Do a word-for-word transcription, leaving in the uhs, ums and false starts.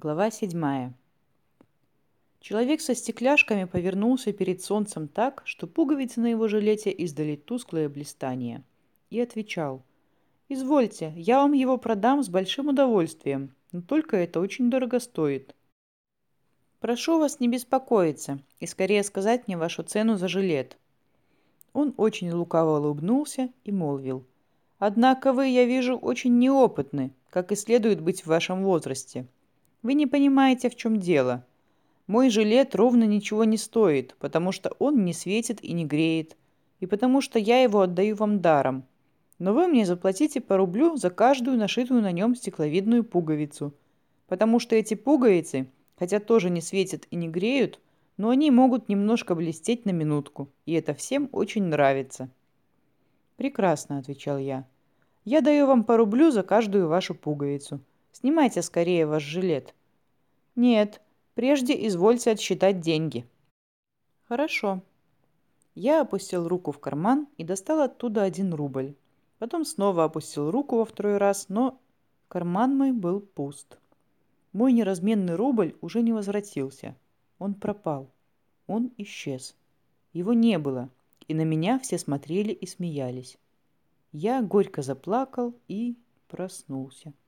Глава седьмая. Человек со стекляшками повернулся перед солнцем так, что пуговицы на его жилете издали тусклое блистание, и отвечал: «Извольте, я вам его продам с большим удовольствием, но только это очень дорого стоит. Прошу вас не беспокоиться и скорее сказать мне вашу цену за жилет». Он очень лукаво улыбнулся и молвил: «Однако вы, я вижу, очень неопытны, как и следует быть в вашем возрасте. Вы не понимаете, в чем дело. Мой жилет ровно ничего не стоит, потому что он не светит и не греет, и потому что я его отдаю вам даром. Но вы мне заплатите по рублю за каждую нашитую на нем стекловидную пуговицу, потому что эти пуговицы, хотя тоже не светят и не греют, но они могут немножко блестеть на минутку, и это всем очень нравится». «Прекрасно», — отвечал я. «Я даю вам по рублю за каждую вашу пуговицу. Снимайте скорее ваш жилет». «Нет, прежде извольте отсчитать деньги». «Хорошо». Я опустил руку в карман и достал оттуда один рубль. Потом снова опустил руку во второй раз, но карман мой был пуст. Мой неразменный рубль уже не возвратился. Он пропал. Он исчез. Его не было, и на меня все смотрели и смеялись. Я горько заплакал и проснулся.